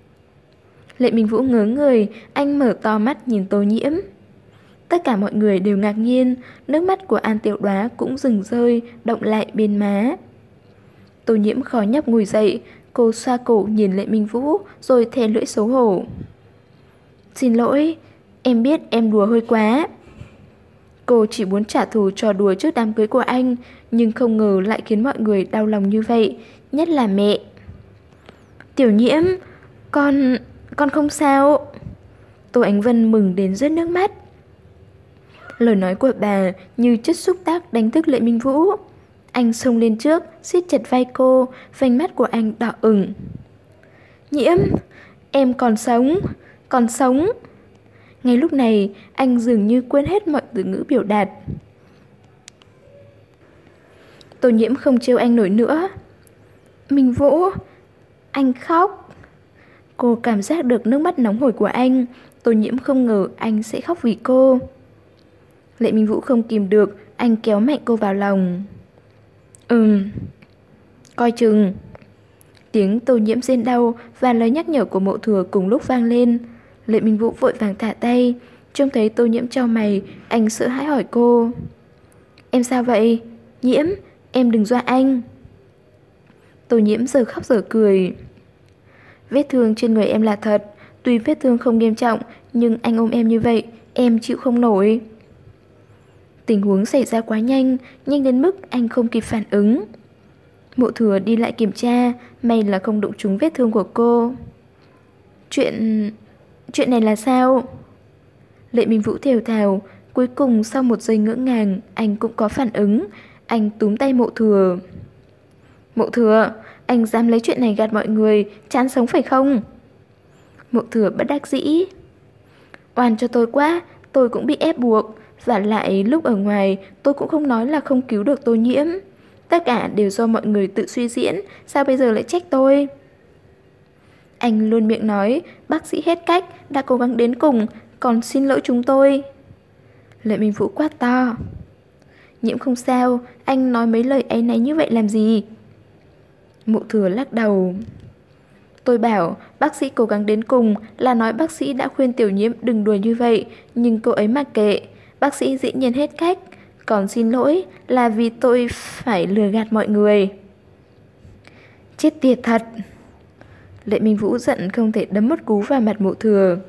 Speaker 1: Lệ Minh Vũ ngớ người, anh mở to mắt nhìn Tô Nhiễm. Tất cả mọi người đều ngạc nhiên, nước mắt của An Tiểu Đoá cũng dừng rơi, động lại bên má. Tô Nhiễm khó nhọc ngồi dậy, cô xoa cổ nhìn Lệ Minh Vũ, rồi thè lưỡi xấu hổ. Xin lỗi, em biết em đùa hơi quá. Cô chỉ muốn trả thù trò đùa trước đám cưới của anh, nhưng không ngờ lại khiến mọi người đau lòng như vậy, nhất là mẹ. Tiểu Nhiễm, con... con không sao. Tô Ánh Vân mừng đến rớt nước mắt. Lời nói của bà như chất xúc tác đánh thức Lệ Minh Vũ. Anh xông lên trước, siết chặt vai cô, vành mắt của anh đỏ ửng. Nhiễm, em còn sống, còn sống. Ngay lúc này, anh dường như quên hết mọi từ ngữ biểu đạt. Tô Nhiễm không trêu anh nổi nữa. Minh Vũ, anh khóc. Cô cảm giác được nước mắt nóng hổi của anh. Tô Nhiễm không ngờ anh sẽ khóc vì cô. Lệ Minh Vũ không kìm được, anh kéo mạnh cô vào lòng. Ừm, coi chừng. Tiếng Tô Nhiễm rên đau và lời nhắc nhở của Mộ Thừa cùng lúc vang lên. Lệ Minh Vũ vội vàng thả tay. Trông thấy Tô Nhiễm chau mày, anh sợ hãi hỏi cô. Em sao vậy? Nhiễm, em đừng dọa anh. Tô Nhiễm giờ khóc giờ cười. Vết thương trên người em là thật. Tuy vết thương không nghiêm trọng, nhưng anh ôm em như vậy, Em chịu không nổi. Tình huống xảy ra quá nhanh, nhanh đến mức anh không kịp phản ứng. Mộ Thừa đi lại kiểm tra, may là không đụng trúng vết thương của cô. Chuyện... chuyện này là sao? Lệ Minh Vũ thều thào. Cuối cùng sau một giây ngỡ ngàng, anh cũng có phản ứng. Anh túm tay Mộ Thừa. Mộ Thừa, anh dám lấy chuyện này gạt mọi người, chán sống phải không? Mộ Thừa bất đắc dĩ. Oan cho tôi quá, tôi cũng bị ép buộc. Và lại lúc ở ngoài tôi cũng không nói là không cứu được Tô Nhiễm. Tất cả đều do mọi người tự suy diễn, sao bây giờ lại trách tôi? Anh luôn miệng nói bác sĩ hết cách, đã cố gắng đến cùng, còn xin lỗi chúng tôi. Lệ Minh Vũ quát to. Nhiễm không sao, anh nói mấy lời áy náy như vậy làm gì? Mộ Thừa lắc đầu. Tôi bảo bác sĩ cố gắng đến cùng là nói bác sĩ đã khuyên Tiểu Nhiễm đừng đùa như vậy, nhưng cô ấy mặc kệ. Bác sĩ dĩ nhiên hết cách. Còn xin lỗi là vì tôi phải lừa gạt mọi người. Chết tiệt thật. Lệ Minh Vũ giận không thể đấm một cú vào mặt Mộ Thừa.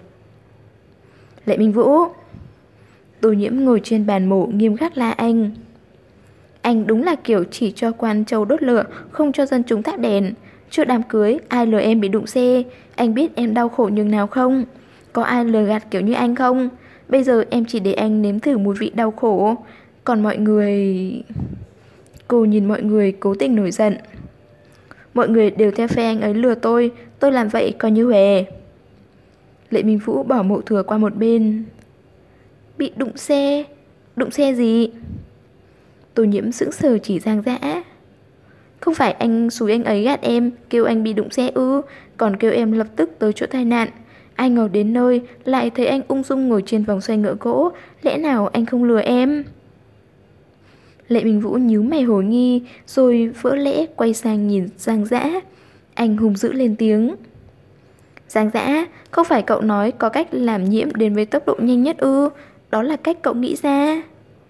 Speaker 1: Lệ Minh Vũ. Tô Nhiễm ngồi trên bàn mổ nghiêm khắc la anh. Anh đúng là kiểu chỉ cho quan châu đốt lửa, không cho dân chúng thắp đèn. Trước đám cưới ai lừa em bị đụng xe? Anh biết em đau khổ nhường nào không? Có ai lừa gạt kiểu như anh không? Bây giờ em chỉ để anh nếm thử mùi vị đau khổ. Còn mọi người... Cô nhìn mọi người cố tình nổi giận. Mọi người đều theo phe anh ấy lừa tôi, tôi làm vậy coi như huề. Lệ Minh Vũ bỏ Mộ Thừa qua một bên. Bị đụng xe? Đụng xe gì? Tô Nhiễm sững sờ chỉ Giang Dã. Không phải anh xúi anh ấy gạt em, kêu anh bị đụng xe ư, còn kêu em lập tức tới chỗ tai nạn. Ai ngờ đến nơi lại thấy anh ung dung ngồi trên vòng xoay ngựa gỗ. Lẽ nào anh không lừa em? Lệ Minh Vũ nhíu mày hồ nghi, rồi vỡ lẽ quay sang nhìn Giang Dã. Anh hùng dữ lên tiếng. Giang Dã, không phải cậu nói có cách làm Nhiễm đến với tốc độ nhanh nhất ư? Đó là cách cậu nghĩ ra.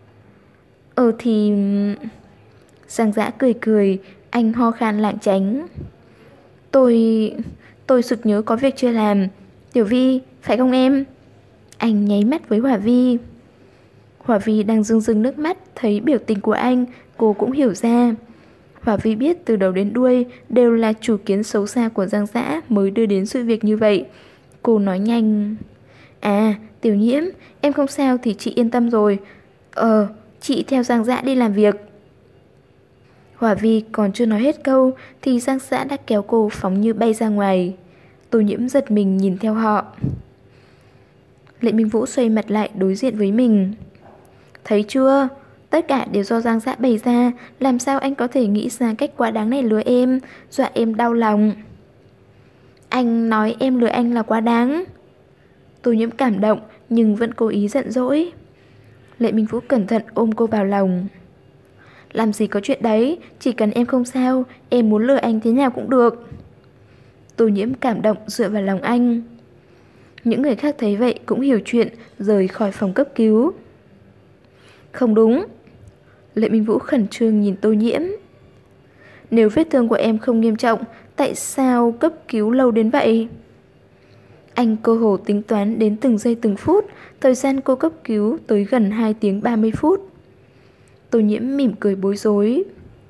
Speaker 1: Ờ thì... Giang Dã cười cười, anh ho khan lảng tránh. Tôi... tôi sực nhớ có việc chưa làm. Tiểu Vi, phải không em? Anh nháy mắt với Hỏa Vi. Hỏa Vi đang rưng rưng nước mắt, thấy biểu tình của anh, cô cũng hiểu ra. Hỏa Vi biết từ đầu đến đuôi đều là chủ kiến xấu xa của Giang Dã mới đưa đến sự việc như vậy. Cô nói nhanh. À, Tiểu Nhiễm, em không sao thì chị yên tâm rồi. Ờ, chị theo Giang Dã đi làm việc. Hỏa Vi còn chưa nói hết câu thì Giang Dã đã kéo cô phóng như bay ra ngoài. Tô Nhiễm giật mình nhìn theo họ. Lệ Minh Vũ xoay mặt lại đối diện với mình. Thấy chưa? Tất cả đều do Giang Dã bày ra. Làm sao anh có thể nghĩ ra cách quá đáng này lừa em, dọa em đau lòng? Anh nói em lừa anh là quá đáng. Tô Nhiễm cảm động nhưng vẫn cố ý giận dỗi. Lệ Minh Vũ cẩn thận ôm cô vào lòng. Làm gì có chuyện đấy, chỉ cần em không sao, em muốn lừa anh thế nào cũng được. Tô Nhiễm cảm động dựa vào lòng anh. Những người khác thấy vậy cũng hiểu chuyện, rời khỏi phòng cấp cứu. Không đúng. Lệ Minh Vũ khẩn trương nhìn Tô Nhiễm. Nếu vết thương của em không nghiêm trọng, tại sao cấp cứu lâu đến vậy? Anh cơ hồ tính toán đến từng giây từng phút. Thời gian cô cấp cứu tới gần hai tiếng ba mươi phút. Tô Nhiễm mỉm cười bối rối.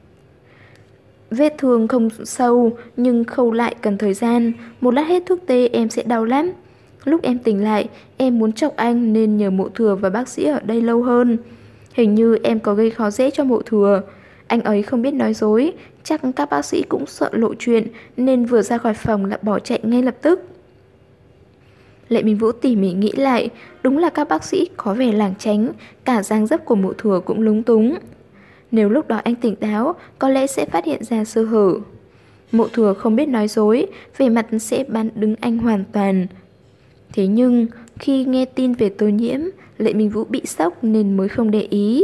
Speaker 1: Vết thương không sâu nhưng khâu lại cần thời gian. Một lát hết thuốc tê em sẽ đau lắm. Lúc em tỉnh lại em muốn chọc anh nên nhờ Mộ Thừa và bác sĩ ở đây lâu hơn. Hình như em có gây khó dễ cho Mộ Thừa. Anh ấy không biết nói dối. Chắc các bác sĩ cũng sợ lộ chuyện nên vừa ra khỏi phòng là bỏ chạy ngay lập tức. Lệ Minh Vũ tỉ mỉ nghĩ lại. Đúng là các bác sĩ có vẻ lảng tránh. Cả dáng dấp của Mộ Thừa cũng lúng túng. Nếu lúc đó anh tỉnh táo có lẽ sẽ phát hiện ra sơ hở. Mộ Thừa không biết nói dối, về mặt sẽ bán đứng anh hoàn toàn. Thế nhưng khi nghe tin về Tô Nhiễm, Lệ Minh Vũ bị sốc nên mới không để ý.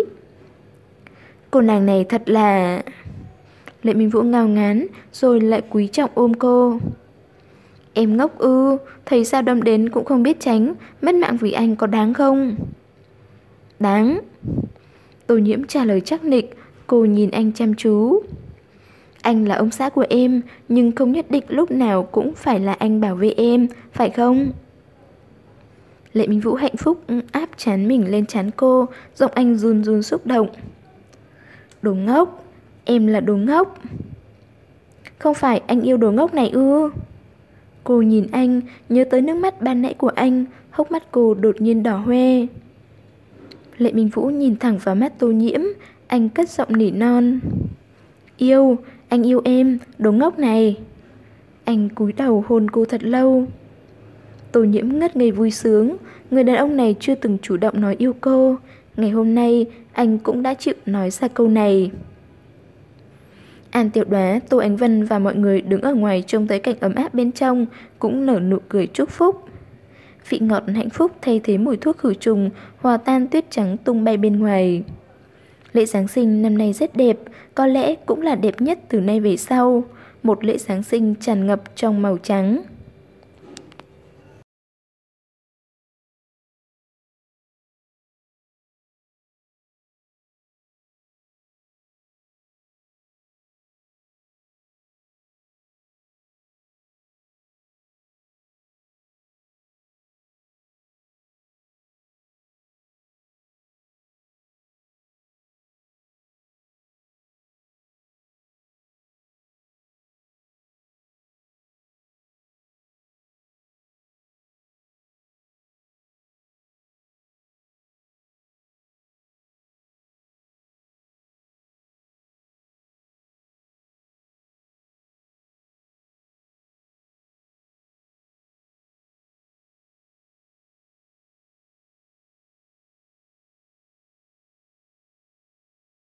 Speaker 1: Cô nàng này thật là... Lệ Minh Vũ ngao ngán rồi lại quý trọng ôm cô. Em ngốc ư, thấy sao đâm đến cũng không biết tránh, mất mạng vì anh có đáng không? Đáng. Tô Nhiễm trả lời chắc nịch, cô nhìn anh chăm chú. Anh là ông xã của em, nhưng không nhất định lúc nào cũng phải là anh bảo vệ em, phải không? Lệ Minh Vũ hạnh phúc áp trán mình lên trán cô, giọng anh run run xúc động. Đồ ngốc, em là đồ ngốc. Không phải anh yêu đồ ngốc này ư? Cô nhìn anh, nhớ tới nước mắt ban nãy của anh, hốc mắt cô đột nhiên đỏ hoe. Lệ Minh Vũ nhìn thẳng vào mắt Tô Nhiễm, anh cất giọng nỉ non. Yêu, anh yêu em, đồ ngốc này. Anh cúi đầu hôn cô thật lâu. Tô Nhiễm ngất ngây vui sướng, người đàn ông này chưa từng chủ động nói yêu cô. Ngày hôm nay, anh cũng đã chịu nói ra câu này. An Tiểu Đoá, Tô Ánh Vân và mọi người đứng ở ngoài trông thấy cảnh ấm áp bên trong, cũng nở nụ cười chúc phúc. Vị ngọt hạnh phúc thay thế mùi thuốc khử trùng, hòa tan tuyết trắng tung bay bên ngoài. Lễ Giáng sinh năm nay rất đẹp, có lẽ cũng là đẹp nhất từ nay về sau. Một lễ Giáng sinh tràn ngập trong màu trắng.